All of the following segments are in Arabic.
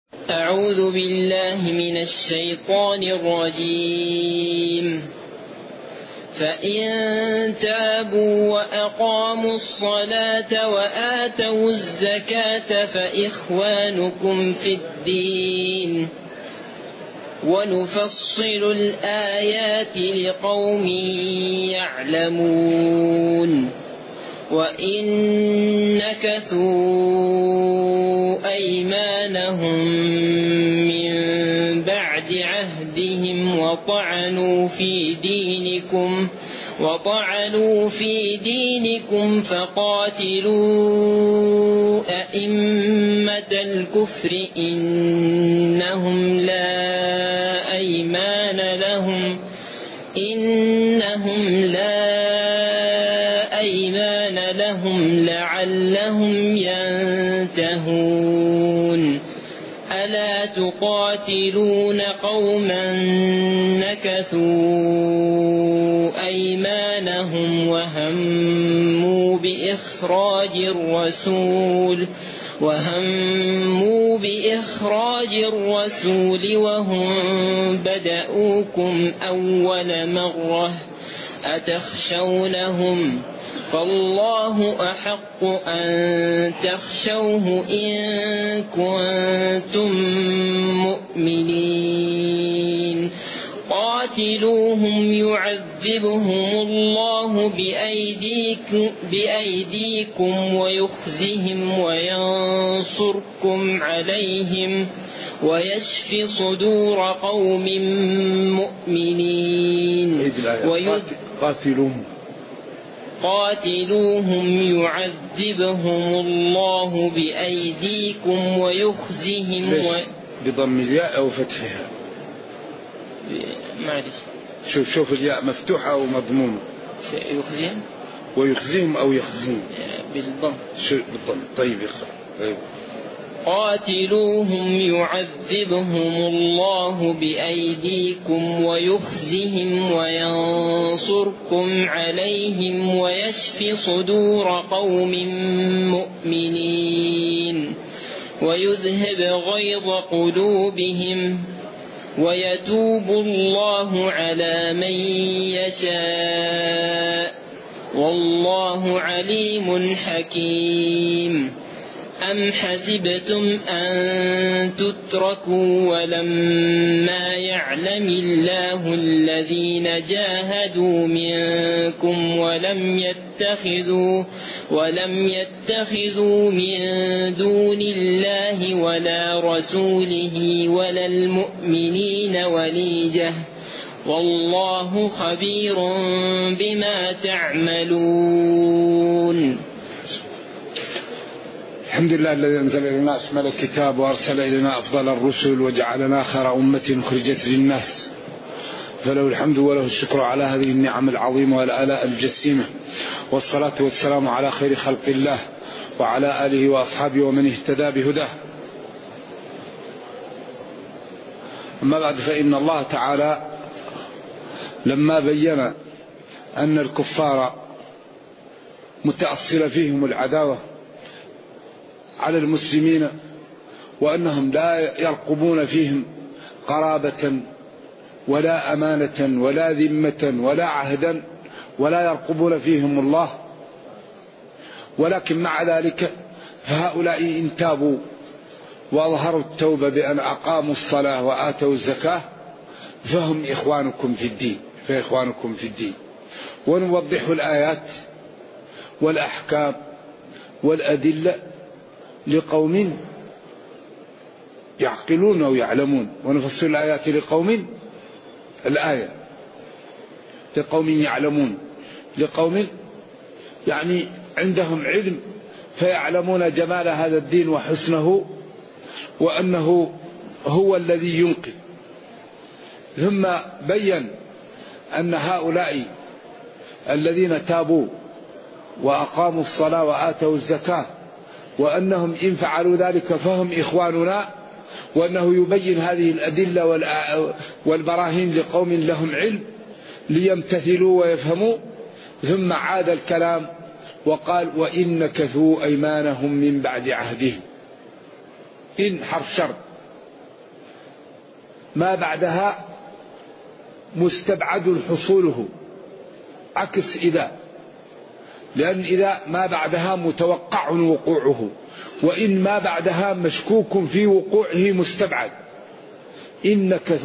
أعوذ بالله من الشيطان الرجيم. فإن تابوا وأقاموا الصلاة وآتوا الزكاة فإخوانكم في الدين ونفصل الآيات لقوم يعلمون. وإن نكثوا أيمانهم من بعد عهدهم وطعنوا في دينكم فقاتلوا أئمة الكفر إنهم لا أيمان لهم لعلهم ينتهون. ألا تقاتلون قوما نكثوا أيمانهم وهموا بإخراج الرسول وهم بدأوكم أول مرة أتخشونهم فالله أحق أن تخشوه إن كنتم مؤمنين. قاتلوهم يعذبهم الله بأيديكم ويخزهم وينصركم عليهم ويشف صدور قوم مؤمنين. قاتلوهم يعذبهم الله بأيديكم ويخزهم بضم الياء أو فتحها؟ معلش شوف الياء مفتوحة أو مضمومة. يخزهم ويخزهم أو يخزهم بالضم. بالضم. طيب اقرأ. طيب. قاتلوهم يعذبهم الله بأيديكم ويخزهم وينصركم عليهم ويشف صدور قوم مؤمنين ويذهب غيظ قلوبهم ويتوب الله على من يشاء والله عليم حكيم. أم حسبتم أن تتركوا ولما يعلم الله الذين جاهدوا منكم ولم يتخذوا من دون الله ولا رسوله ولا المؤمنين وليجة والله خبير بما تعملون. الحمد لله الذي أنزل إلينا أشمل الكتاب وأرسل إلينا أفضل الرسل وجعلنا خير أمة أخرجت للناس، فله الحمد وله الشكر على هذه النعم العظيمة والآلاء الجسيمة، والصلاة والسلام على خير خلق الله وعلى آله وأصحابه ومن اهتدى بهداه. أما بعد، فإن الله تعالى لما بين أن الكفار متأصل فيهم العداوة على المسلمين وأنهم لا يرقبون فيهم قرابة ولا أمانة ولا ذمة ولا عهدا ولا يرقبون فيهم الله، ولكن مع ذلك فهؤلاء إن تابوا وأظهروا التوبة بأن أقاموا الصلاة وآتوا الزكاة فهم إخوانكم في الدين. ونوضح الآيات والأحكام والأدلة لقوم يعقلون أو يعلمون، ونفصل الآيات لقوم يعلمون، لقوم يعني عندهم علم فيعلمون جمال هذا الدين وحسنه وأنه هو الذي ينقذ. ثم بين أن هؤلاء الذين تابوا وأقاموا الصلاة وآتوا الزكاة وأنهم إن فعلوا ذلك فهم إخواننا، وأنه يبين هذه الأدلة والبراهين لقوم لهم علم ليمتثلوا ويفهموا. ثم عاد الكلام وقال وإن نكثوا أيمانهم من بعد عهدهم. إن حرف شرط ما بعدها مستبعد حصوله، عكس إذا، لأن إذا ما بعدها متوقع وقوعه، وإن ما بعدها مشكوك في وقوعه مستبعد. إن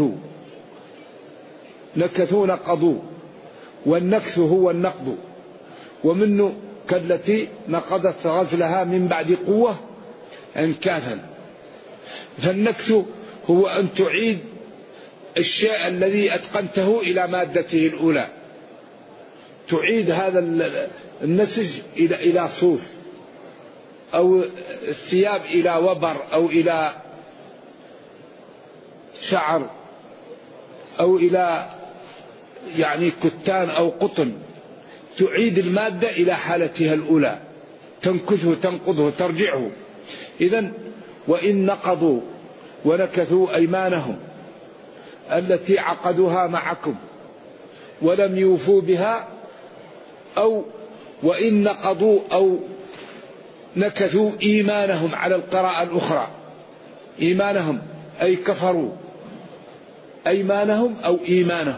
نكثوا نقضوا، والنكث هو النقض، ومنه كالتي نقضت غزلها من بعد قوة أنكاثا. فالنكث هو أن تعيد الشيء الذي أتقنته إلى مادته الأولى، تعيد هذا النسج إلى صوف، أو الثياب إلى وبر، أو إلى شعر، أو إلى يعني كتان أو قطن، تعيد المادة إلى حالتها الأولى، تنكثه تنقضه ترجعه. إذن وإن نقضوا ونكثوا أيمانهم التي عقدوها معكم ولم يوفوا بها، أو وإن نقضوا أو نكثوا إيمانهم على القراءة الأخرى، إيمانهم أي كفروا أيمانهم أو إيمانهم،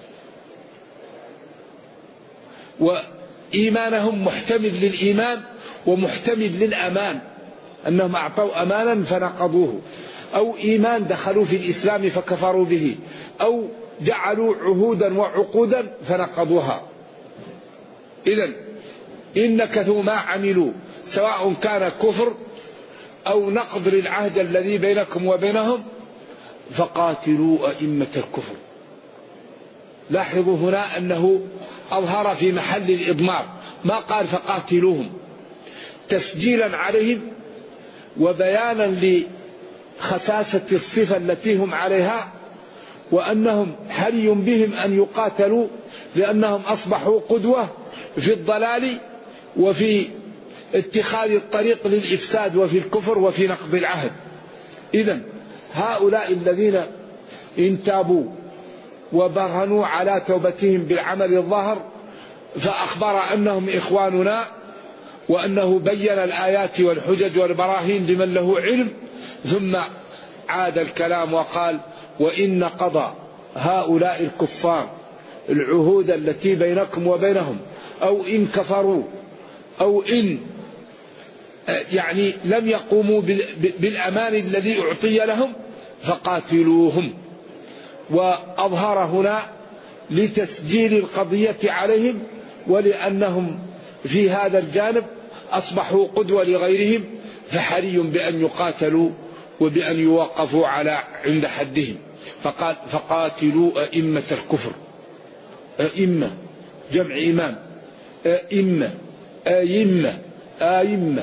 وإيمانهم محتمل للإيمان ومحتمل للأمان، أنهم أعطوا أمانا فنقضوه، أو إيمان دخلوا في الإسلام فكفروا به، أو جعلوا عهودا وعقودا فنقضوها. إذن إن نكثوا ما عملوا، سواء كان كفر أو نقض للعهد الذي بينكم وبينهم، فقاتلوا أئمة الكفر. لاحظوا هنا أنه أظهر في محل الإضمار، ما قال فقاتلوهم، تسجيلا عليهم وبيانا لخساسة الصفة التي هم عليها، وأنهم حري بهم أن يقاتلوا لأنهم أصبحوا قدوة في الضلال وفي اتخاذ الطريق للإفساد وفي الكفر وفي نقض العهد. إذن هؤلاء الذين إن تابوا وبرهنوا على توبتهم بالعمل الظاهر، فأخبر أنهم إخواننا، وأنه بين الآيات والحجج والبراهين لمن له علم، ثم عاد الكلام وقال وإن قضى هؤلاء الكفار العهود التي بينكم وبينهم، أو إن كفروا، أو إن يعني لم يقوموا بالأمان الذي أعطي لهم، فقاتلوهم. وأظهر هنا لتسجيل القضية عليهم، ولأنهم في هذا الجانب أصبحوا قدوة لغيرهم، فحري بأن يقاتلوا وبأن يوقفوا عند حدهم. فقال فقاتلوا أئمة الكفر. أئمة جمع إمام، أئمة أئمة أئمة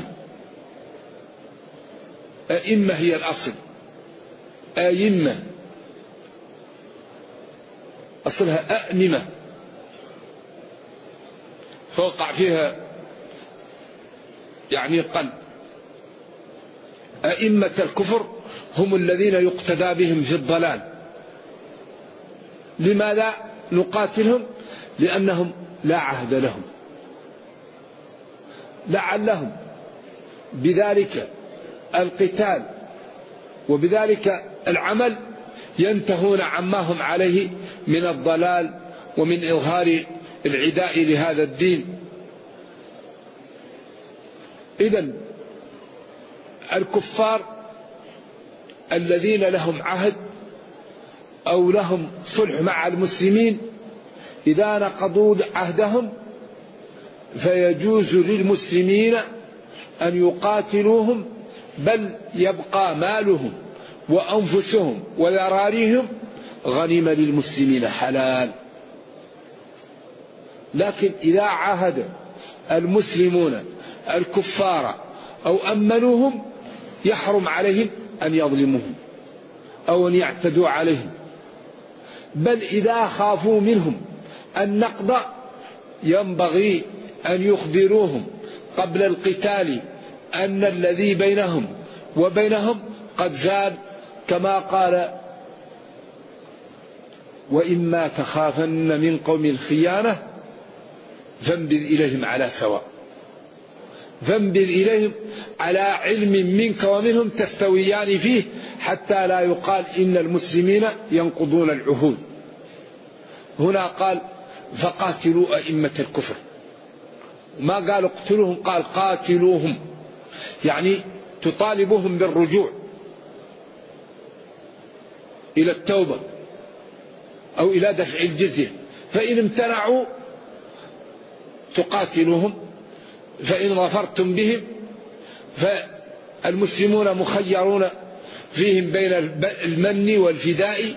أئمة هي الأصل، أئمة أصلها أئمة، فوقع فيها يعني قلب. أئمة الكفر هم الذين يقتدى بهم في الضلال. لماذا نقاتلهم؟ لأنهم لا عهد لهم، لعلهم بذلك القتال وبذلك العمل ينتهون عما هم عليه من الضلال ومن إظهار العداء لهذا الدين. إذن الكفار الذين لهم عهد أو لهم صلح مع المسلمين، إذا نقضوا عهدهم فيجوز للمسلمين أن يقاتلوهم، بل يبقى مالهم وأنفسهم وذراريهم غنيمة للمسلمين حلال. لكن إذا عاهد المسلمون الكفار أو أمنوهم، يحرم عليهم أن يظلموهم أو أن يعتدوا عليهم، بل إذا خافوا منهم النقض ينبغي أن يخبروهم قبل القتال أن الذي بينهم وبينهم قد زال، كما قال وإما تخافن من قوم الخيانة فانبذ إليهم على سواء، فانبذ إليهم على علم منك ومنهم تستويان فيه حتى لا يقال إن المسلمين ينقضون العهود. هنا قال فقاتلوا أئمة الكفر، ما قال اقتلوهم، قال قاتلوهم، يعني تطالبهم بالرجوع إلى التوبة أو إلى دفع الجزية، فإن امتنعوا تقاتلوهم، فإن ظفرتم بهم فالمسلمون مخيرون فيهم بين المن والفداء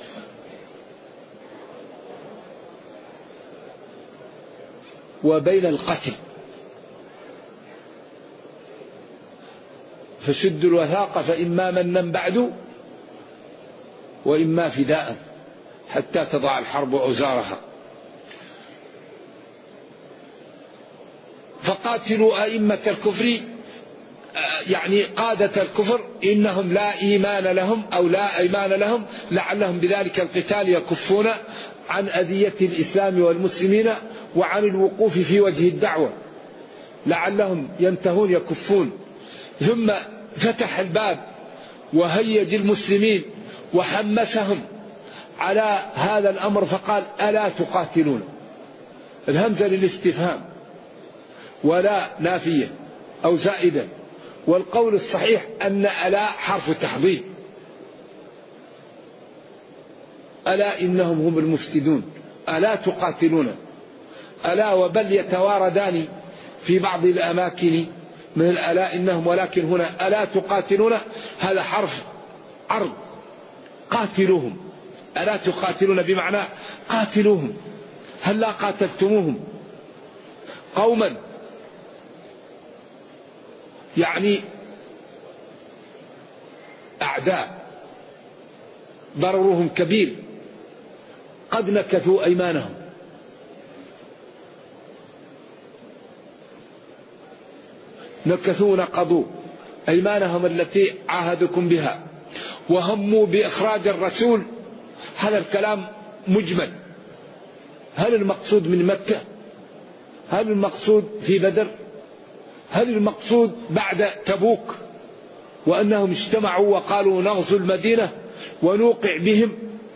وبين القتل، فشدوا الوثاق فإما منا بعد وإما فداء حتى تضع الحرب أوزارها. فقاتلوا أئمة الكفر يعني قادة الكفر إنهم لا إيمان لهم أو لا إيمان لهم، لعلهم بذلك القتال يكفون عن أذية الإسلام والمسلمين وعن الوقوف في وجه الدعوة، لعلهم ينتهون يكفون. ثم فتح الباب وهيج المسلمين وحمسهم على هذا الأمر فقال ألا تقاتلون، الهمزة للاستفهام ولا نافية أو زائدة، والقول الصحيح أن ألا حرف تحضير، ألا إنهم هم المفسدون، ألا تقاتلون، ألا وبل يتواردان في بعض الأماكن من الألا إنهم، ولكن هنا ألا تقاتلون هذا حرف عرض، قاتلوهم، ألا تقاتلون بمعنى قاتلوهم، هل لا قاتلتموهم قوما يعني أعداء ضررهم كبير قد نكثوا أيمانهم، نكثوا نقضوا أيمانهم التي عاهدكم بها وهموا بإخراج الرسول. هذا الكلام مجمل، هل المقصود من مكة؟ هل المقصود في بدر؟ هل المقصود بعد تبوك وأنهم اجتمعوا وقالوا نغزو المدينة ونوقع بهم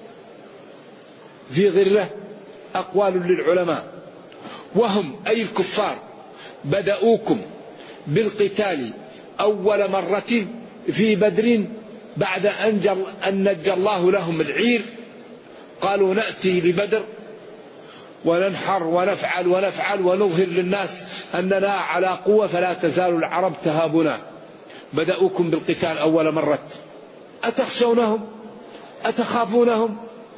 في غرة؟ أقوال للعلماء. وهم أي الكفار بدأوكم بالقتال أول مرة في بدر بعد أن نجى الله لهم العير، قالوا نأتي لبدر وننحر ونفعل ونظهر للناس أننا على قوة فلا تزال العرب تهابنا. بدأوكم بالقتال أول مرة، أتخشونهم؟ أتخافونهم؟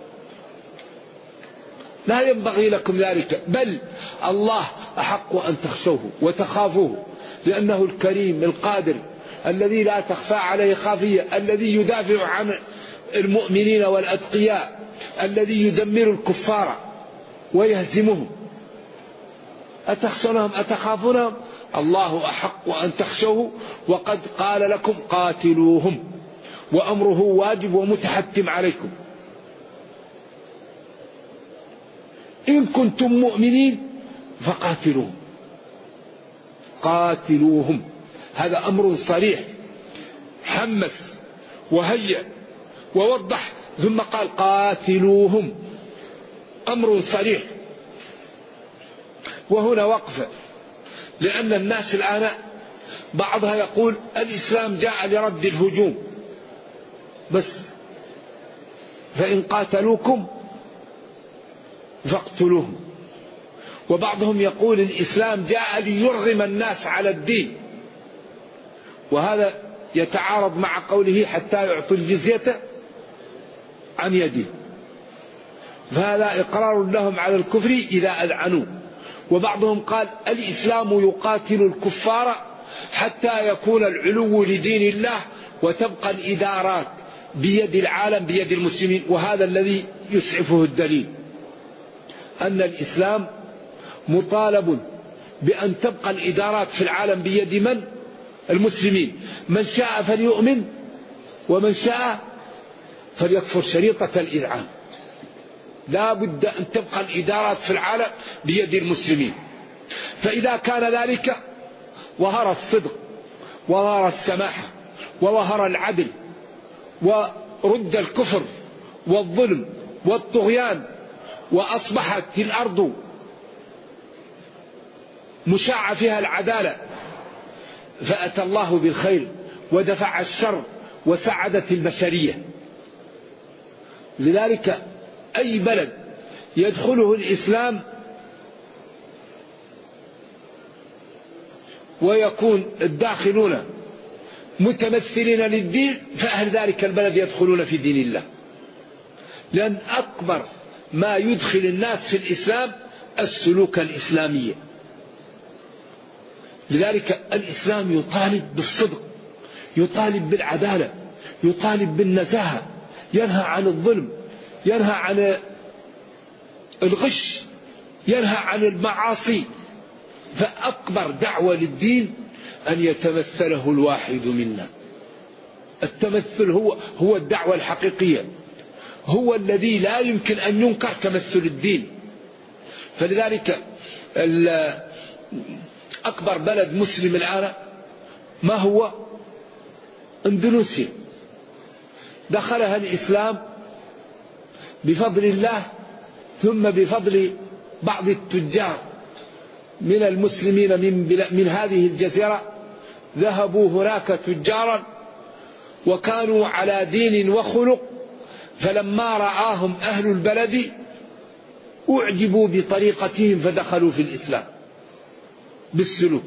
لا ينبغي لكم ذلك، بل الله أحق أن تخشوه وتخافوه، لأنه الكريم القادر الذي لا تخفى عليه خافية، الذي يدافع عن المؤمنين والأتقياء، الذي يدمر الكفار ويهزمهم. أتخشونهم أتخافونهم؟ الله أحق أن تخشوه، وقد قال لكم قاتلوهم، وأمره واجب ومتحتم عليكم إن كنتم مؤمنين فقاتلوهم. قاتلوهم هذا أمر صريح، حمس وهيأ ووضح، ثم قال قاتلوهم، أمر صريح. وهنا وقفة، لأن الناس الآن بعضها يقول الإسلام جاء لرد الهجوم بس، فإن قاتلوكم فاقتلوهم. وبعضهم يقول الإسلام جاء ليرغم الناس على الدين، وهذا يتعارض مع قوله حتى يعطوا الجزية عن يده، فهذا إقرار لهم على الكفر إذا أذعنوا. وبعضهم قال الإسلام يقاتل الكفار حتى يكون العلو لدين الله وتبقى الإدارات بيد العالم بيد المسلمين، وهذا الذي يسعفه الدليل أن الإسلام مطالب بأن تبقى الإدارات في العالم بيد من؟ المسلمين. من شاء فليؤمن ومن شاء فليكفر، شريطة الإذعان، لا بد أن تبقى الإدارات في العالم بيد المسلمين. فإذا كان ذلك ظهر الصدق وظهر السماحة وظهر العدل ورد الكفر والظلم والطغيان، وأصبحت الأرض مشاع فيها العدالة، فأتى الله بالخير ودفع الشر وسعدت البشرية. لذلك أي بلد يدخله الإسلام ويكون الداخلون متمثلين للدين، فأهل ذلك البلد يدخلون في دين الله، لأن أكبر ما يدخل الناس في الإسلام السلوك الإسلامي. لذلك الإسلام يطالب بالصدق، يطالب بالعدالة، يطالب بالنزاهة، ينهى عن الظلم، ينهى عن الغش، ينهى عن المعاصي. فأكبر دعوة للدين أن يتمثله الواحد منا. التمثل هو الدعوة الحقيقية، هو الذي لا يمكن أن ينكر تمثل الدين. فلذلك أكبر بلد مسلم الآن ما هو؟ اندونيسيا. دخلها الإسلام بفضل الله، ثم بفضل بعض التجار من المسلمين من هذه الجزيرة، ذهبوا هناك تجارا وكانوا على دين وخلق، فلما رآهم أهل البلد أعجبوا بطريقتهم فدخلوا في الإسلام بالسلوك.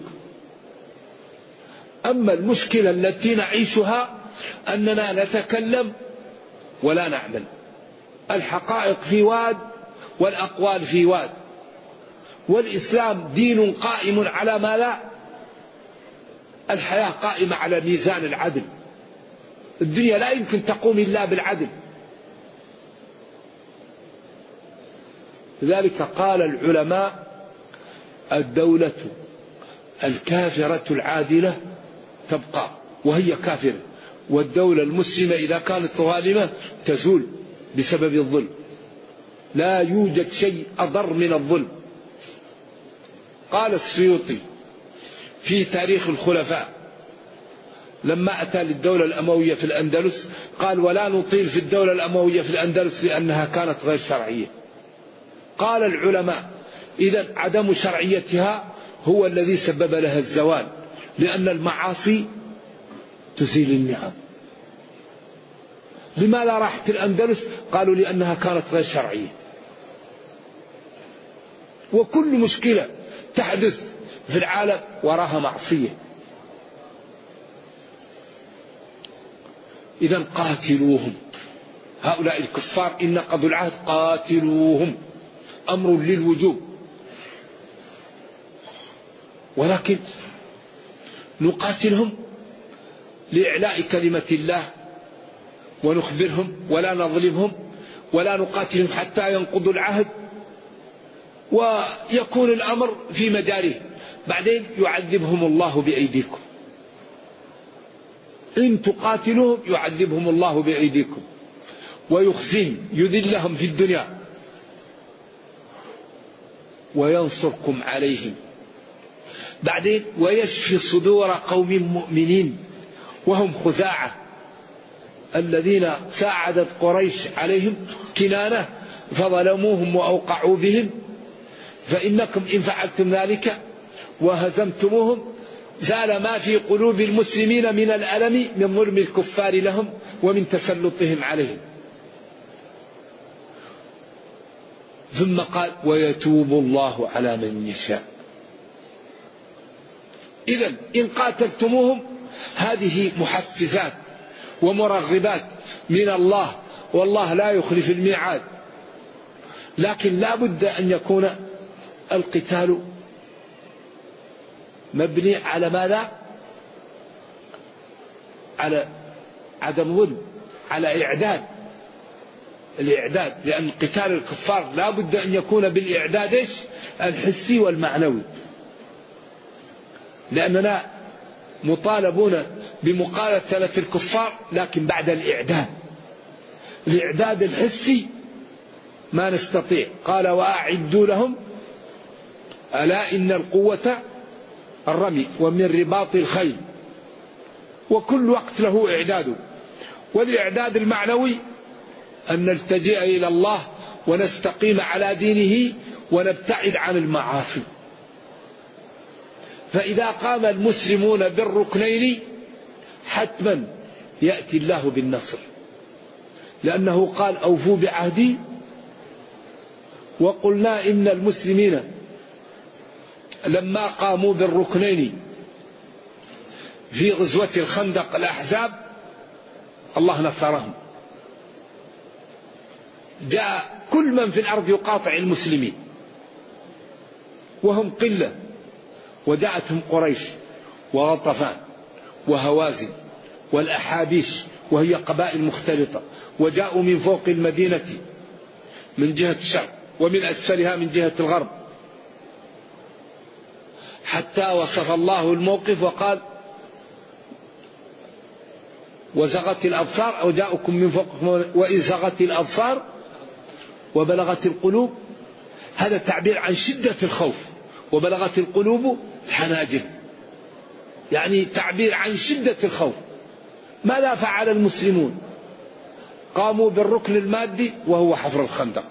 أما المشكلة التي نعيشها أننا نتكلم ولا نعمل، الحقائق في واد والأقوال في واد. والإسلام دين قائم على ما لا، الحياة قائمة على ميزان العدل. الدنيا لا يمكن تقوم إلا بالعدل. لذلك قال العلماء: الدولة الكافرة العادلة تبقى وهي كافرة، والدولة المسلمة إذا كانت ظالمة تزول بسبب الظلم. لا يوجد شيء أضر من الظلم. قال السيوطي في تاريخ الخلفاء لما أتى للدولة الأموية في الأندلس، قال: ولا نطيل في الدولة الأموية في الأندلس لأنها كانت غير شرعية. قال العلماء: إذن عدم شرعيتها هو الذي سبب لها الزوال، لأن المعاصي تزيل النعم. لماذا راحت الأندلس؟ قالوا: لأنها كانت غير شرعية. وكل مشكلة تحدث في العالم وراها معصية. إذن قاتلوهم، هؤلاء الكفار إن نقضوا العهد قاتلوهم، أمر للوجوب. ولكن نقاتلهم لإعلاء كلمة الله ونخبرهم، ولا نظلمهم، ولا نقاتلهم حتى ينقضوا العهد ويكون الأمر في مجاريه. بعدين يعذبهم الله بأيديكم، إن تقاتلوهم يعذبهم الله بأيديكم ويخزيهم، يذلهم في الدنيا وينصركم عليهم. بعدين ويشفي صدور قوم مؤمنين وهم خزاعة الذين ساعدت قريش عليهم كنانة فظلموهم وأوقعوا بهم، فإنكم إن فعلتم ذلك وهزمتموهم زال ما في قلوب المسلمين من الألم من ظلم الكفار لهم ومن تسلطهم عليهم. ثم قال: ويتوب الله على من يشاء. إذن إن قاتلتموهم هذه محفزات ومرغبات من الله، والله لا يخلف الميعاد. لكن لا بد أن يكون القتال مبني على ماذا؟ على عدم ظلم، على إعداد. الإعداد، لأن قتال الكفار لا بد أن يكون بالإعداد الحسي والمعنوي، لأننا مطالبون بمقاتلة الكفار لكن بعد الإعداد. الإعداد الحسي ما نستطيع. قال: وأعدوا لهم، ألا إن القوة الرمي ومن رباط الخيل، وكل وقت له إعداد. والإعداد المعنوي أن نلتجئ إلى الله ونستقيم على دينه ونبتعد عن المعاصي. فإذا قام المسلمون بالركنين حتما يأتي الله بالنصر، لأنه قال أوفوا بعهدي. وقلنا إن المسلمين لما قاموا بالركنين في غزوة الخندق الأحزاب الله نصرهم، جاء كل من في الأرض يقاطع المسلمين وهم قلة، وجاءتهم قريش وغطفان وهوازن والأحابيش وهي قبائل مختلطة، وجاءوا من فوق المدينة من جهة الشرق ومن أسفلها من جهة الغرب، حتى وصف الله الموقف وقال وزغت الأبصار أو جاءكم من فوقكم وإذ زغت الأبصار وبلغت القلوب. هذا تعبير عن شدة الخوف. وبلغت القلوب الحناجر، يعني تعبير عن شدة الخوف. ماذا فعل المسلمون؟ قاموا بالركن المادي وهو حفر الخندق.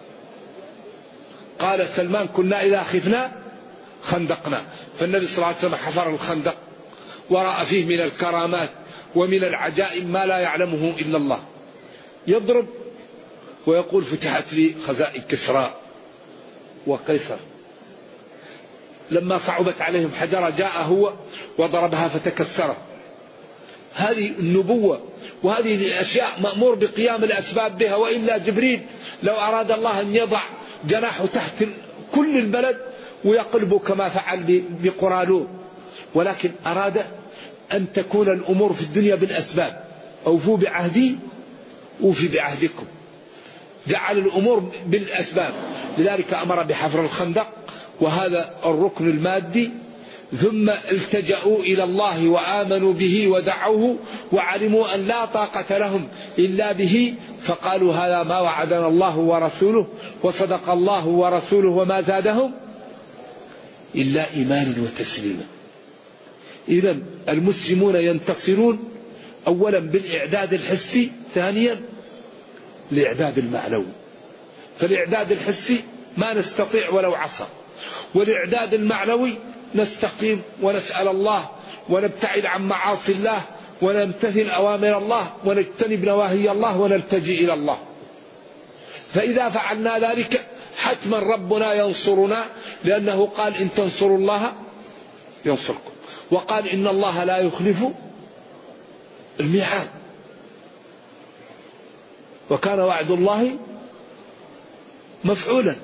قال سلمان كنا إذا خفنا خندقنا، فالنبي صلى الله عليه وسلم حفر الخندق ورأى فيه من الكرامات ومن العجائب ما لا يعلمه إلا الله. يضرب ويقول فتحت لي خزائن كسرى وقيصر. لما صعبت عليهم حجرة جاء هو وضربها فتكسرت. هذه النبوة، وهذه الأشياء مأمور بقيام الأسباب بها، وإلا جبريل لو أراد الله أن يضع جناحه تحت كل البلد ويقلب كما فعل بقرالون، ولكن أراد أن تكون الأمور في الدنيا بالأسباب. أوفوا بعهدي أوفي بعهدكم، جعل الأمور بالأسباب. لذلك أمر بحفر الخندق وهذا الركن المادي. ثم التجأوا إلى الله وآمنوا به ودعوه وعلموا أن لا طاقة لهم إلا به، فقالوا هذا ما وعدنا الله ورسوله وصدق الله ورسوله وما زادهم إلا إيمانا وتسليما. إذن المسلمون ينتصرون أولا بالإعداد الحسي، ثانيا الإعداد المعنوي. فالإعداد الحسي ما نستطيع ولو عصى، والإعداد المعنوي نستقيم ونسأل الله ونبتعد عن معاصي الله ونمتثل أوامر الله ونجتنب نواهي الله ونلتجئ إلى الله. فإذا فعلنا ذلك حتما ربنا ينصرنا، لأنه قال إن تنصروا الله ينصركم، وقال إن الله لا يخلف الميعاد، وكان وعد الله مفعولا.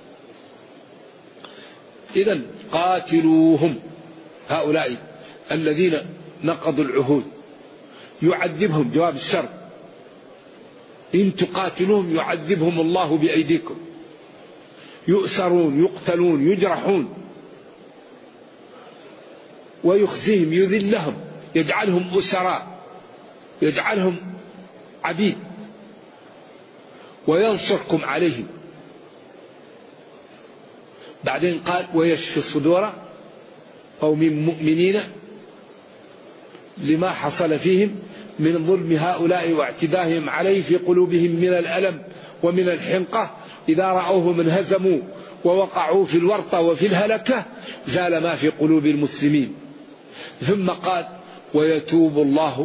إذن قاتلوهم، هؤلاء الذين نقضوا العهود يعذبهم، جواب الشر، إن تقاتلوهم يعذبهم الله بأيديكم، يؤسرون يقتلون يجرحون ويخزيهم يذلهم، يجعلهم أسراء يجعلهم عبيد وينصركم عليهم. بعدين قال ويشفي صدور قوم مؤمنين لما حصل فيهم من ظلم هؤلاء واعتدائهم عليه في قلوبهم من الألم ومن الحنقة، إذا رأوهم انهزموا ووقعوا في الورطة وفي الهلكة زال ما في قلوب المسلمين. ثم قال ويتوب الله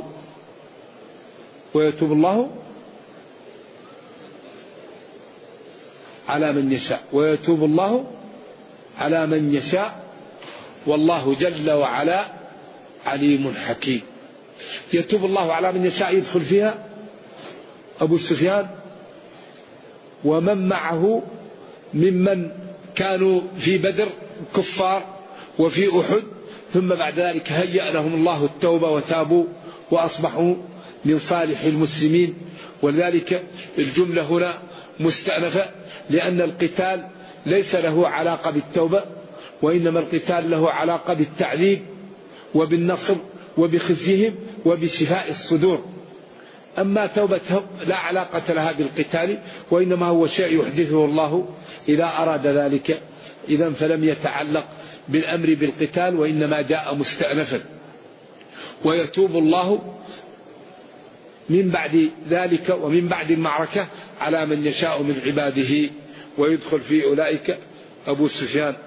على من يشاء، ويتوب الله على من يشاء، والله جل وعلا عليم حكيم. يتوب الله على من يشاء يدخل فيها أبو سفيان ومن معه ممن كانوا في بدر كفار وفي أحد، ثم بعد ذلك هيأ لهم الله التوبة وتابوا وأصبحوا من صالح المسلمين. ولذلك الجملة هنا مستأنفة، لأن القتال ليس له علاقة بالتوبة، وإنما القتال له علاقة بالتعذيب وبالنصر وبخزيهم وبشفاء الصدور. أما توبتهم لا علاقة لها بالقتال، وإنما هو شيء يحدثه الله إذا أراد ذلك. إذن فلم يتعلق بالأمر بالقتال، وإنما جاء مستأنفا. ويتوب الله من بعد ذلك ومن بعد المعركة على من يشاء من عباده، ويدخل في أولئك أبو سفيان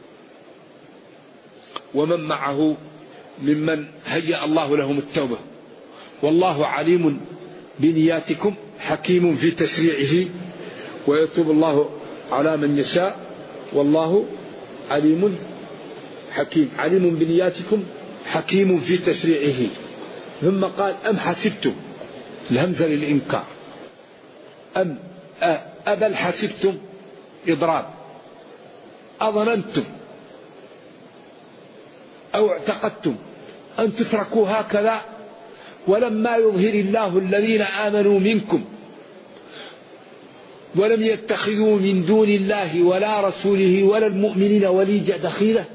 ومن معه ممن هيأ الله لهم التوبة. والله عليم بنياتكم حكيم في تشريعه، ويتوب الله على من يشاء، والله عليم حكيم. عليم بنياتكم حكيم في تشريعه. ثم قال أم حسبتم، الهمزة للإنكار، أبل حسبتم إضراب، أظننتم أو اعتقدتم أن تتركوا هكذا ولما يظهر الله الذين آمنوا منكم ولم يتخذوا من دون الله ولا رسوله ولا المؤمنين وليجا دخيلة.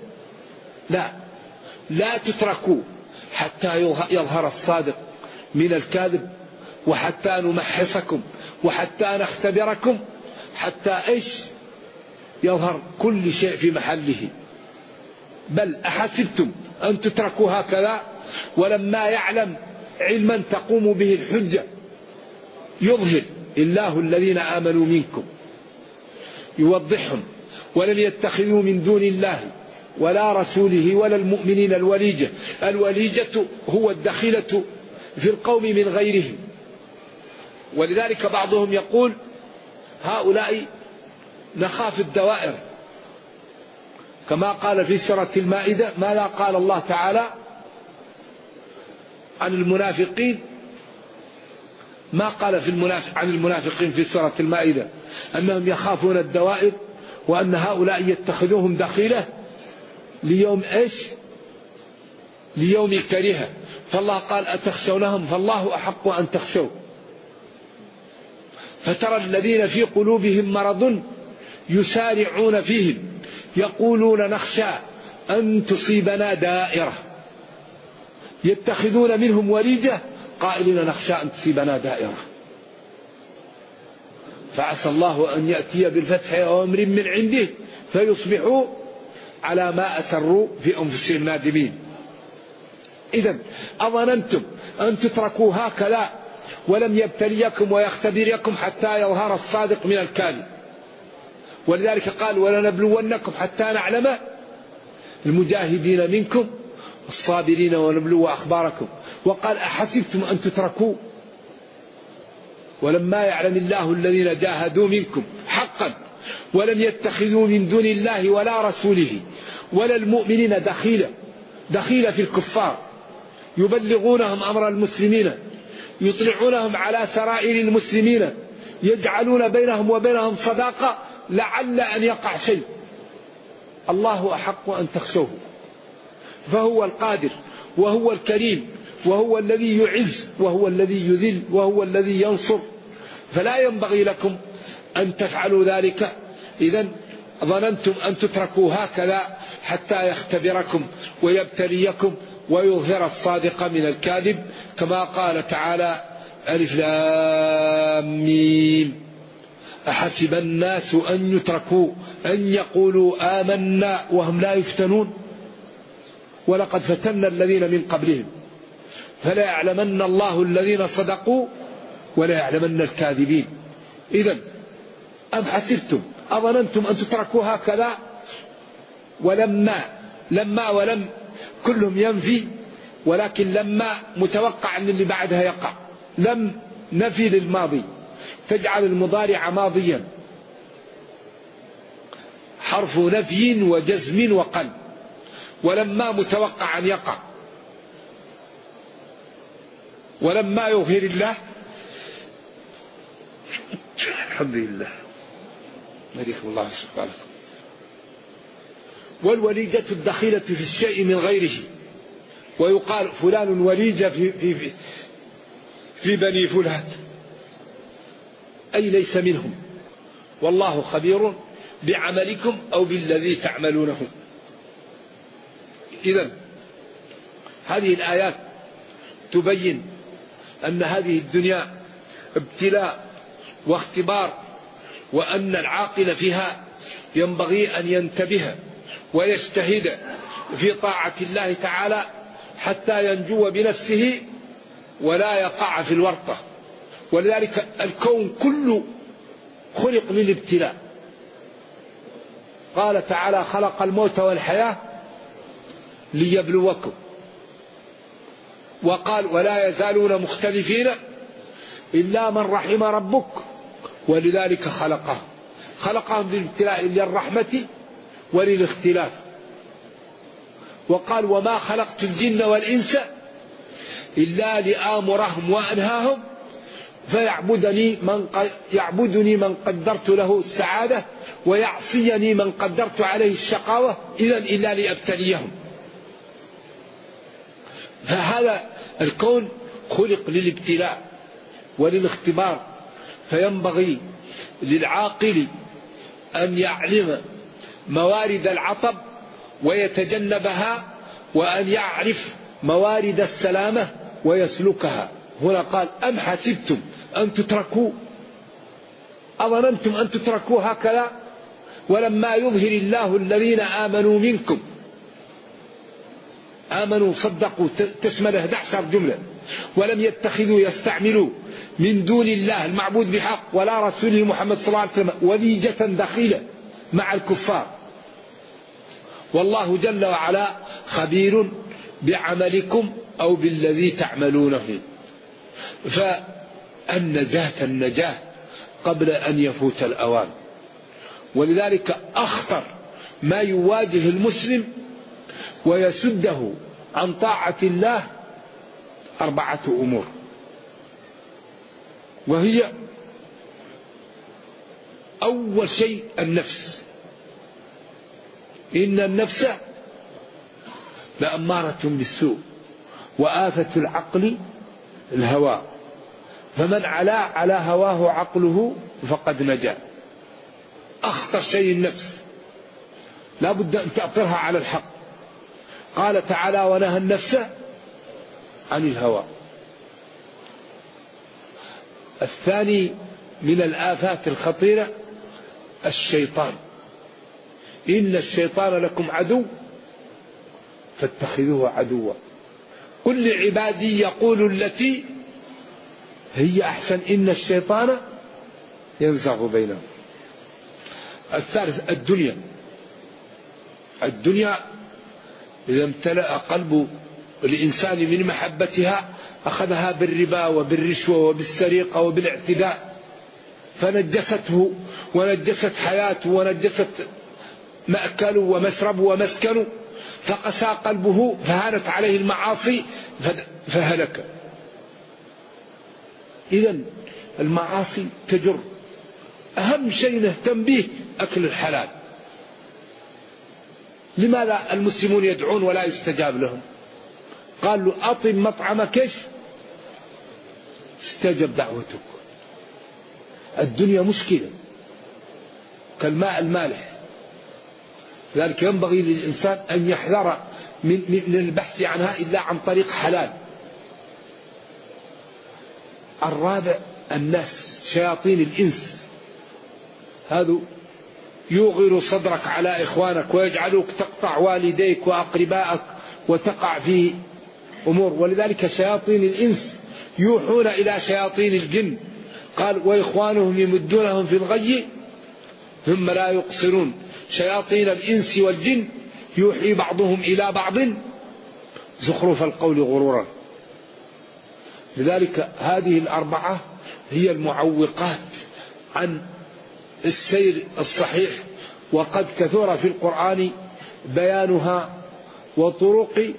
لا تتركوا حتى يظهر الصادق من الكاذب، وحتى نمحصكم وحتى نختبركم، حتى يظهر كل شيء في محله. بل أحسبتم أن تتركوا هكذا ولما يعلم علما تقوم به الحجة، يظهر الله الذين آمنوا منكم، يوضحهم، ولم يتخذوا من دون الله ولا رسوله ولا المؤمنين الوليجة. الوليجة هو الدخيلة في القوم من غيرهم. ولذلك بعضهم يقول هؤلاء نخاف الدوائر، كما قال في سورة المائدة. ماذا قال الله تعالى عن المنافقين؟ ما قال عن المنافقين في سورة المائدة أنهم يخافون الدوائر، وأن هؤلاء يتخذوهم دخيلة ليوم ليوم كريهة. فالله قال أتخشونهم فالله أحق أن تخشوا. فترى الذين في قلوبهم مرض يسارعون فيهم يقولون نخشى أن تصيبنا دائرة، يتخذون منهم وليجة قائلين نخشى أن تصيبنا دائرة. فعسى الله أن يأتي بالفتح وأمر من عنده فيصبحوا على ما أسروا في أنفسهم نادمين. إذن أظننتم أن تتركوا هكذا ولم يبتليكم ويختبركم حتى يظهر الصادق من الكاذب. ولذلك قال ولنبلونكم حتى نعلم المجاهدين منكم الصابرين ونبلو أخباركم. وقال أحسبتم أن تتركوا ولما يعلم الله الذين جاهدوا منكم حقا ولم يتخذوا من دون الله ولا رسوله ولا المؤمنين دخيلة في الكفار، يبلغونهم أمر المسلمين، يطلعونهم على سرائر المسلمين، يجعلون بينهم وبينهم صداقة لعل أن يقع شيء. الله أحق أن تخشوه، فهو القادر وهو الكريم وهو الذي يعز وهو الذي يذل وهو الذي ينصر، فلا ينبغي لكم أن تفعلوا ذلك. إذن ظننتم أن تتركوا هكذا حتى يختبركم ويبتليكم ويظهر الصادق من الكاذب، كما قال تعالى ألف لام ميم أحسب الناس أن يتركوا أن يقولوا آمنا وهم لا يفتنون ولقد فتنا الذين من قبلهم فلا يعلمن الله الذين صدقوا ولا يعلمن الكاذبين. إذن أم حسبتم أظننتم أن تتركوا هكذا ولم كلهم ينفي، ولكن لما متوقع أن اللي بعدها يقع. لم نفي للماضي تجعل المضارع ماضيا حرف نفي وجزم وقلب، ولما متوقع أن يقع. ولما يظهر الله الحمد لله مريكم الله سبحانه. والوليجة الدخيلة في الشيء من غيره، ويقال فلان وليجة في بني فلان، أي ليس منهم، والله خبير بعملكم أو بالذي تعملونه. إذن هذه الآيات تبين أن هذه الدنيا ابتلاء واختبار، وأن العاقل فيها ينبغي أن ينتبه ويجتهد في طاعة الله تعالى حتى ينجو بنفسه ولا يقع في الورطة. ولذلك الكون كله خلق للابتلاء. قال تعالى خلق الموت والحياة ليبلوكم، وقال ولا يزالون مختلفين إلا من رحم ربك ولذلك خلقهم للابتلاء للرحمة وللاختلاف. وقال وما خلقت الجن والإنس إلا لآمرهم وأنهاهم يعبدني من قدرت له السعادة ويعصيني من قدرت عليه الشقاوة إذن إلا لأبتليهم. فهذا الكون خلق للابتلاء وللاختبار، فينبغي للعاقل أن يعلم موارد العطب ويتجنبها، وأن يعرف موارد السلامة ويسلكها. هنا قال أم حسبتم أن تتركوا، أظننتم أن تتركوا هكذا ولما يظهر الله الذين آمنوا منكم، آمنوا صدقوا تشمل 11 جملة، ولم يتخذوا يستعملوا من دون الله المعبود بحق ولا رسوله محمد صلى الله عليه وسلم وليجة دخيلة مع الكفار، والله جل وعلا خبير بعملكم أو بالذي تعملونه. النجاة قبل أن يفوت الأوان. ولذلك أخطر ما يواجه المسلم ويسده عن طاعة الله 4 أمور، وهي أول شيء النفس. إن النفس لأمارة بالسوء وآفة العقل الهوى، فمن على هواه عقله فقد نجا. أخطر شيء النفس، لا بد أن تأطرها على الحق. قال تعالى ونهى النفس عن الهوى. الثاني من الآفات الخطيرة الشيطان، إن الشيطان لكم عدو فاتخذوه عدوا قل لعبادي يقولوا التي هي أحسن إن الشيطان ينزغ بينهم. الثالث الدنيا إذا امتلأ قلب الإنسان من محبتها أخذها بالربا وبالرشوة وبالسرقة وبالاعتداء، فنجسته ونجست حياته ونجست مأكله ومشربه ومسكنه، فقسى قلبه فهانت عليه المعاصي فهلك. إذن المعاصي تجر. أهم شيء نهتم به أكل الحلال. لماذا المسلمون يدعون ولا يستجاب لهم؟ قال له أطم مطعمك استجب دعوتك. الدنيا مشكلة كالماء المالح، لذلك ينبغي للإنسان أن يحذر من البحث عنها إلا عن طريق حلال. الرابع الناس شياطين الإنس، هذا يوغر صدرك على إخوانك ويجعلوك تقطع والديك وأقربائك وتقع في أمور. ولذلك شياطين الإنس يوحون إلى شياطين الجن، قال وإخوانهم يمدونهم في الغي ثم لا يقصرون. شياطين الإنس والجن يوحي بعضهم إلى بعض زخرف القول غرورا. لذلك هذه 4 هي المعوقات عن السير الصحيح، وقد كثر في القرآن بيانها وطرق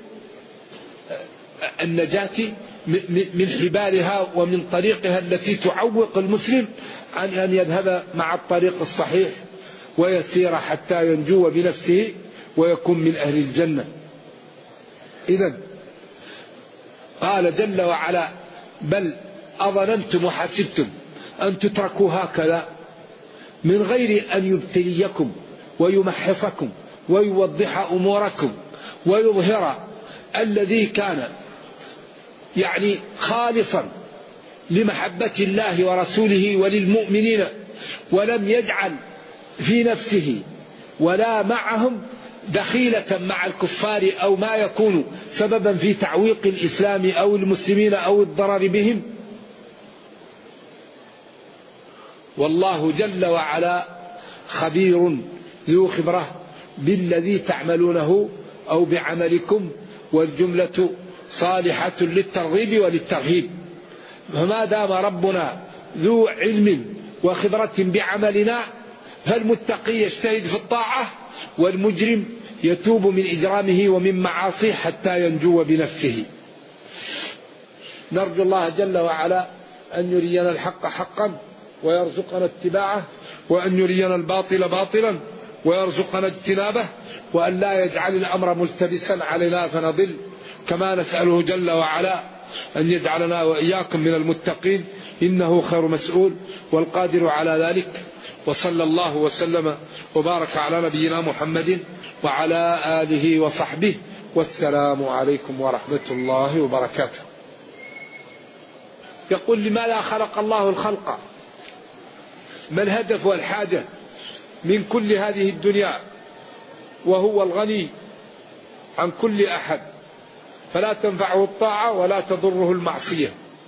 النجاة من حبالها ومن طريقها التي تعوق المسلم عن أن يذهب مع الطريق الصحيح ويسير حتى ينجو بنفسه ويكون من أهل الجنة. إذن قال جل وعلا بل أظننتم وحسبتم أن تتركوا هكذا من غير أن يبتليكم ويمحصكم ويوضح أموركم ويظهر الذي كان خالصا لمحبة الله ورسوله وللمؤمنين، ولم يجعل في نفسه ولا معهم دخيلة مع الكفار أو ما يكون سببا في تعويق الإسلام أو المسلمين أو الضرر بهم. والله جل وعلا خبير ذو خبرة بالذي تعملونه أو بعملكم، والجملة صالحة للترغيب وللترهيب. فما دام ربنا ذو علم وخبرة بعملنا فالمتقي يجتهد في الطاعة، والمجرم يتوب من إجرامه ومن معاصيه حتى ينجو بنفسه. نرجو الله جل وعلا أن يرينا الحق حقا ويرزقنا اتباعه، وأن يرينا الباطل باطلا ويرزقنا اجتنابه، وأن لا يجعل الأمر ملتبسا علينا فنضل. كما نسأله جل وعلا أن يجعلنا وإياكم من المتقين، إنه خير مسؤول والقادر على ذلك. وصلى الله وسلم وبارك على نبينا محمد وعلى آله وصحبه، والسلام عليكم ورحمة الله وبركاته. يقول: لماذا خلق الله الخلق؟ ما الهدف والحاجة من كل هذه الدنيا وهو الغني عن كل أحد، فلا تنفعه الطاعة ولا تضره المعصية.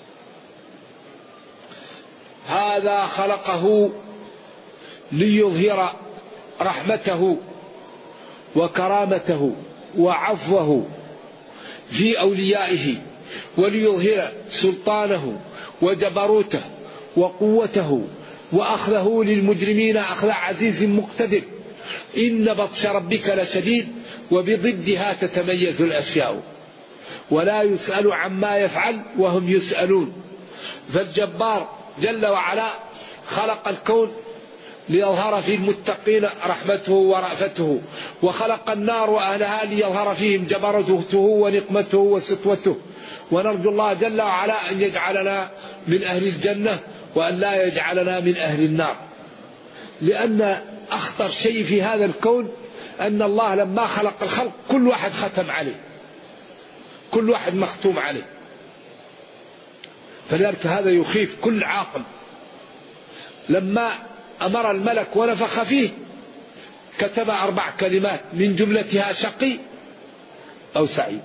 هذا خلقه ليظهر رحمته وكرامته وعفوه في أوليائه، وليظهر سلطانه وجبروته وقوته، وأخذه للمجرمين أخذ عزيز مقتدر. إن بطش ربك لشديد، وبضدها تتميز الأشياء، ولا يسأل عما يفعل وهم يسألون. فالجبار جل وعلا خلق الكون ليظهر في المتقين رحمته ورأفته، وخلق النار وأهلها ليظهر فيهم جبروته ونقمته وسطوته. ونرجو الله جل وعلا أن يجعلنا من أهل الجنة، وأن لا يجعلنا من أهل النار. لأن أخطر شيء في هذا الكون أن الله لما خلق الخلق كل واحد ختم عليه، كل واحد مختوم عليه. فلذلك هذا يخيف كل عاقل. لما أمر الملك ونفخ فيه كتب 4 كلمات من جملتها شقي أو سعيد.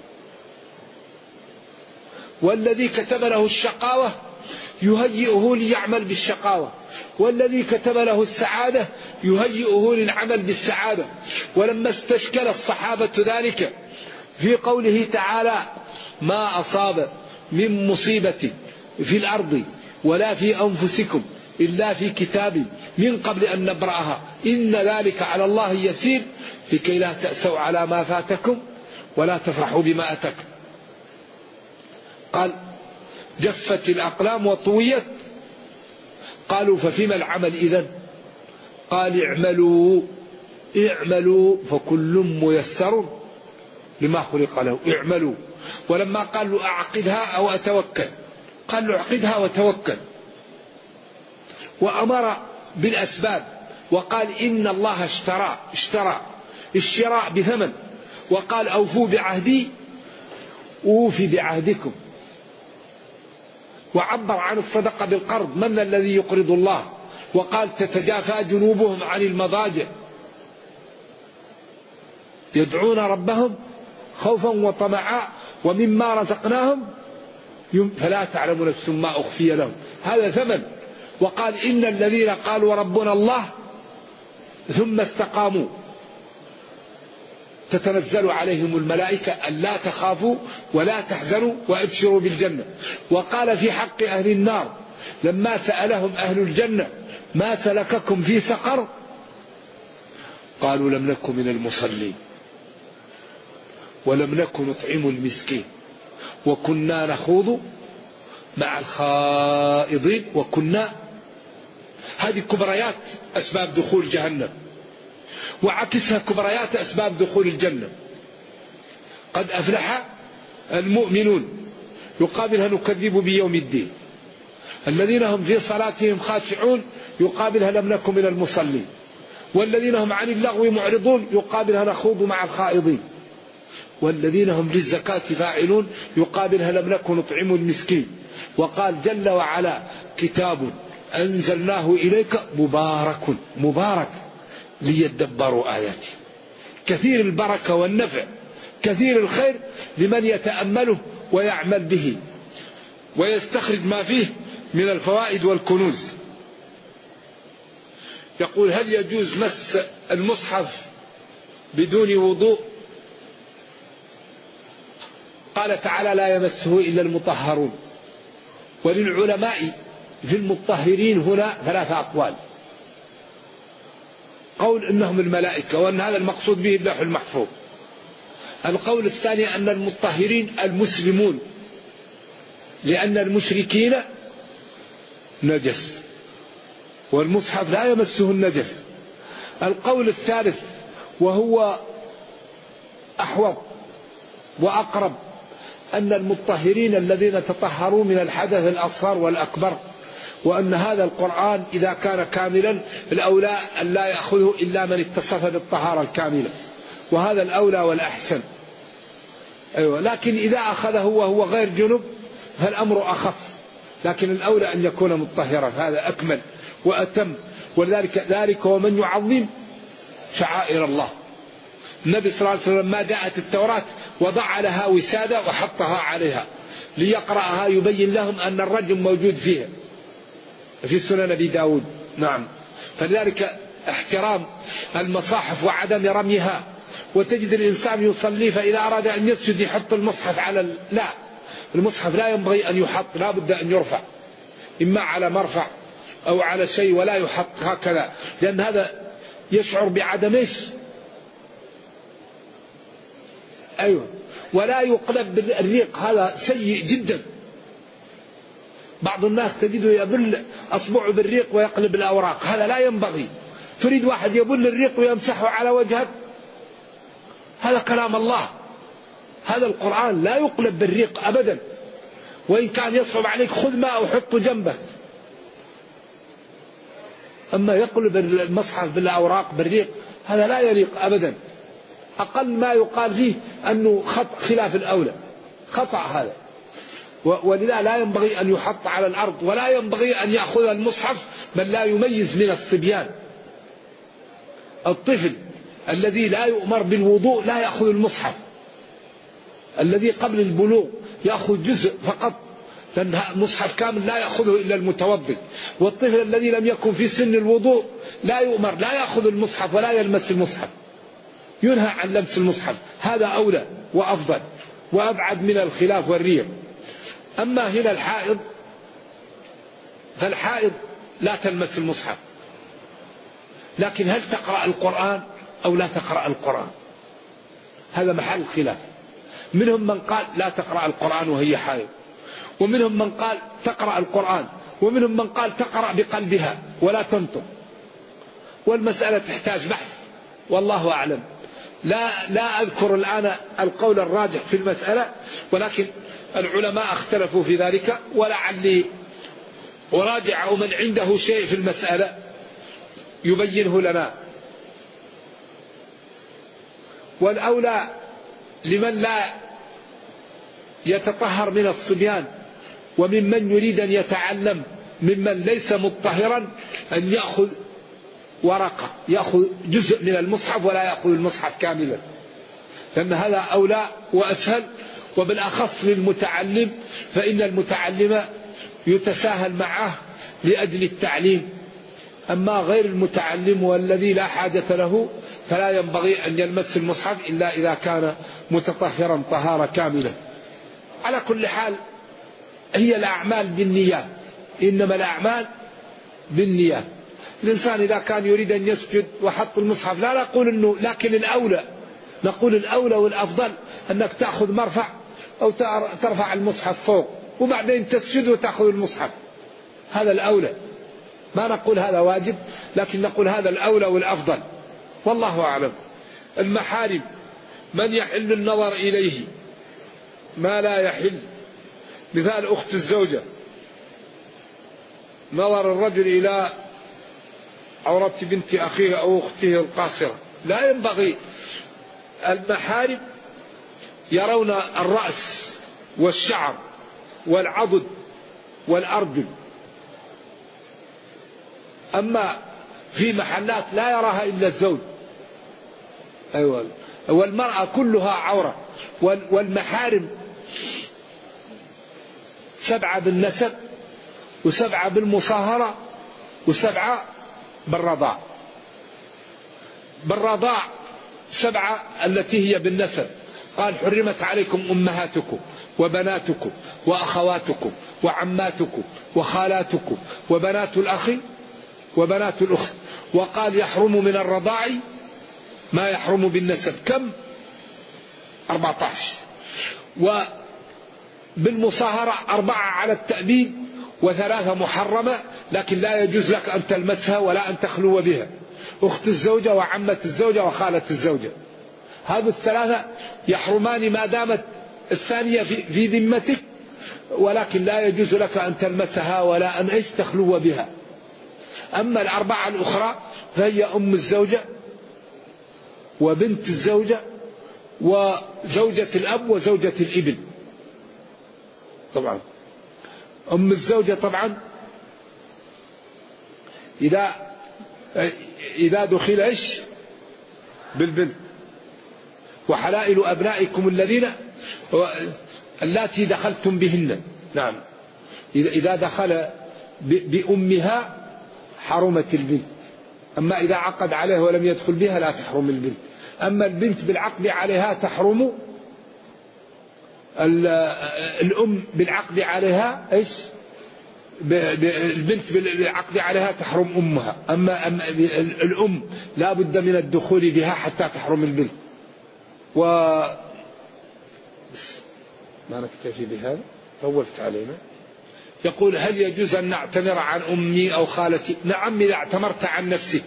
والذي كتب له الشقاوة يهيئه ليعمل بالشقاوة، والذي كتب له السعادة يهيئه للعمل بالسعادة. ولما استشكل الصحابة ذلك في قوله تعالى: ما أصاب من مصيبة في الأرض ولا في أنفسكم إلا في كتاب من قبل أن نبرأها إن ذلك على الله يسير، لكي لا تأسوا على ما فاتكم ولا تفرحوا بما أتاكم. قال: جفت الأقلام وطويت. قالوا: ففيما العمل إذن؟ قال: اعملوا فكل ميسر لما خلق له. اعملوا. ولما قال له: أعقدها أو أتوكل، قال له: أعقدها وتوكل. وأمر بالأسباب، وقال: إن الله اشترى الشراء بثمن، وقال: أوفوا بعهدي أوفي بعهدكم. وعبر عن الصدقة بالقرض: من الذي يقرض الله؟ وقال: تتجافى جنوبهم عن المضاجع يدعون ربهم خوفا وطمعا ومما رزقناهم فلا تعلم نفس ما أخفي لهم. هذا ثمن. وقال: إن الذين قالوا ربنا الله ثم استقاموا تتنزل عليهم الملائكة ألا تخافوا ولا تحزنوا وأبشروا بالجنة. وقال في حق أهل النار لما سألهم أهل الجنة: ما سلككم في سقر؟ قالوا: لم نكن من المصلين ولم نكن نطعم المسكين وكنا نخوض مع الخائضين وكنا. هذه كبريات أسباب دخول جهنم، وعكسها كبريات أسباب دخول الجنة. قد أفلح المؤمنون يقابلها نكذب بيوم الدين. الذين هم في صلاتهم خاشعون يقابلها لم نكن من المصلين. والذين هم عن اللغو معرضون يقابلها نخوض مع الخائضين. والذين هم للزكاة فاعلون يقابلها لم نكن نطعم المسكين. وقال جل وعلا: كتاب أنزلناه إليك مبارك ليدبروا آياته. كثير البركة والنفع كثير الخير لمن يتأمله ويعمل به ويستخرج ما فيه من الفوائد والكنوز. يقول: هل يجوز مس المصحف بدون وضوء؟ قال تعالى: لا يمسه إلا المطهرون. وللعلماء في المطهرين هنا 3 أقوال. قول إنهم الملائكة وأن هذا المقصود به اللوح المحفوظ. القول الثاني أن المطهرين المسلمون لأن المشركين نجس والمصحف لا يمسه النجس. القول الثالث وهو أحوط وأقرب أن المطهرين الذين تطهروا من الحدث الأصغر والأكبر، وأن هذا القرآن إذا كان كاملا الأولى أن لا يأخذه إلا من اتصف بالطهارة الكاملة، وهذا الأولى والأحسن. أيوة. لكن إذا أخذه وهو غير جنب فالأمر أخف، لكن الأولى أن يكون مطهرا، هذا أكمل وأتم. ولذلك ذلك ومن يعظم شعائر الله. النبي صلى الله عليه وسلم ما جاءت التوراة وضع لها وسادة وحطها عليها ليقرأها يبين لهم أن الرجم موجود فيها في سنن أبي داود. نعم. فلذلك احترام المصاحف وعدم رميها. وتجد الإنسان يصلي فإذا أراد أن يسجد يحط المصحف على لا، المصحف لا ينبغي أن يحط، لا بد أن يرفع إما على مرفع أو على شيء، ولا يحط هكذا، لأن هذا يشعر بعدم ايش؟ أيوة. ولا يقلب بالريق، هذا سيء جدا. بعض الناس تجده يبل أصبعه بالريق ويقلب الأوراق، هذا لا ينبغي. تريد واحد يبل الريق ويمسحه على وجهك؟ هذا كلام الله، هذا القرآن لا يقلب بالريق أبدا. وإن كان يصعب عليك خذ ماء وحطه جنبه. أما يقلب المصحف بالأوراق بالريق هذا لا يليق أبدا. أقل ما يقال فيه أنه خطأ خلاف الأولى، خطأ هذا. ولذا لا ينبغي أن يحط على الأرض، ولا ينبغي أن يأخذ المصحف من لا يميز من الصبيان. الطفل الذي لا يؤمر بالوضوء لا يأخذ المصحف، الذي قبل البلوغ يأخذ جزء فقط، لأن مصحف كامل لا يأخذه إلا المتوضئ. والطفل الذي لم يكن في سن الوضوء لا يؤمر لا يأخذ المصحف ولا يلمس المصحف، ينهى عن لمس المصحف. هذا أولى وأفضل وأبعد من الخلاف والريع. أما هنا الحائض، فالحائض لا تلمس المصحف، لكن هل تقرأ القرآن أو لا تقرأ القرآن؟ هذا محل خلاف. منهم من قال لا تقرأ القرآن وهي حائض، ومنهم من قال تقرأ القرآن، ومنهم من قال تقرأ بقلبها ولا تنطق. والمسألة تحتاج بحث والله أعلم. لا أذكر الآن القول الراجح في المسألة، ولكن العلماء اختلفوا في ذلك، ولعلي أراجع من عنده شيء في المسألة يبينه لنا. والأولى لمن لا يتطهر من الصبيان وممن يريد أن يتعلم ممن ليس مطهرا أن يأخذ ورقة، يأخذ جزء من المصحف ولا يأخذ المصحف كاملا، لأن هذا أولى وأسهل. وبالأخص للمتعلم، فإن المتعلم يتساهل معه لأجل التعليم. أما غير المتعلم والذي لا حاجة له فلا ينبغي أن يلمس المصحف إلا إذا كان متطهرا طهارة كاملة. على كل حال هي الأعمال بالنيات، إنما الأعمال بالنيات. الإنسان إذا كان يريد أن يسجد وحط المصحف لا نقول أنه، لكن الأولى نقول الأولى والأفضل أنك تأخذ مرفع أو ترفع المصحف فوق وبعدين تسجد وتأخذ المصحف، هذا الأولى. ما نقول هذا واجب، لكن نقول هذا الأولى والأفضل والله أعلم. المحارم من يحل النظر إليه ما لا يحل، مثال أخت الزوجة، نظر الرجل إلى عورة بنت أخيه أو أخته القاصرة، لا ينبغي. المحارم يرون الرأس والشعر والعضد والأرجل، أما في محلات لا يراها إلا الزوج، أيوة. والمرأة كلها عورة. والمحارم 7 بالنسب، و7 بالمصاهرة، و7 بالرضاع. بالرضاع 7 التي هي بالنسب، قال حرمت عليكم أمهاتكم وبناتكم وأخواتكم وعماتكم وخالاتكم وبنات الأخ وبنات الأخت. وقال يحرم من الرضاع ما يحرم بالنسب، كم؟ 14. وبالمصاهرة 4 على التأبيد، و3 محرمة لكن لا يجوز لك أن تلمسها ولا أن تخلو بها، أخت الزوجة وعمة الزوجة وخالة الزوجة. هذه ال3 يحرمان ما دامت الثانية في ذمتك، ولكن لا يجوز لك أن تلمسها ولا أن تخلو بها. أما ال4 الأخرى فهي أم الزوجة وبنت الزوجة وزوجة الأب وزوجة الابن. طبعا أم الزوجة طبعا إذا دخل إيش بالبنت. وحلائل أبنائكم الذين اللاتي دخلتم بهن. نعم، إذا دخل بأمها حرمت البنت. أما إذا عقد عليها ولم يدخل بها لا تحرم البنت. أما البنت بالعقد عليها تحرم، الأم بالعقد عليها إيش؟ البنت بالعقد عليها تحرم أمها. أما الأم لا بد من الدخول بها حتى تحرم البنت. ما نكتفي بهذا، طولت علينا. يقول هل يجوز أن نعتمر عن أمي أو خالتي؟ نعم، إذا اعتمرت عن نفسك.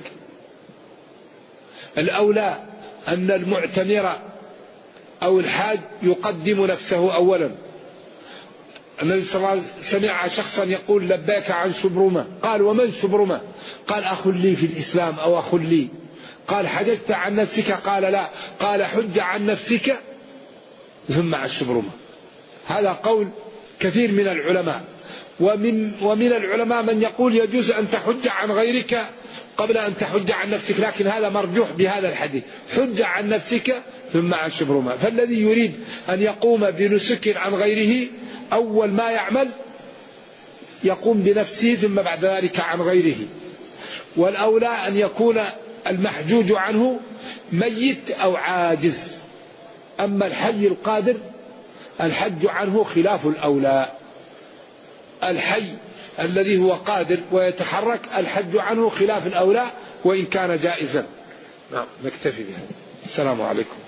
الأولى أن المعتمر أو الحاج يقدم نفسه أولا. النبي صلى الله عليه وسلم سمع شخصا يقول لبيك عن شبرمة، قال ومن شبرمة؟ قال أخ لي في الإسلام أو أخ لي. قال حججت عن نفسك؟ قال لا. قال حج عن نفسك ثم عن الشبرمة. هذا قول كثير من العلماء. ومن العلماء من يقول يجوز أن تحج عن غيرك قبل أن تحج عن نفسك، لكن هذا مرجوح بهذا الحديث، حج عن نفسك ثم عن شبرمة. فالذي يريد أن يقوم بنسك عن غيره أول ما يعمل يقوم بنفسه ثم بعد ذلك عن غيره. والأولى أن يكون المحجوج عنه ميت أو عاجز. أما الحي القادر الحج عنه خلاف الأولى. الحي الذي هو قادر ويتحرك الحج عنه خلاف الأولى وإن كان جائزا. نعم، نكتفي بهذا. السلام عليكم.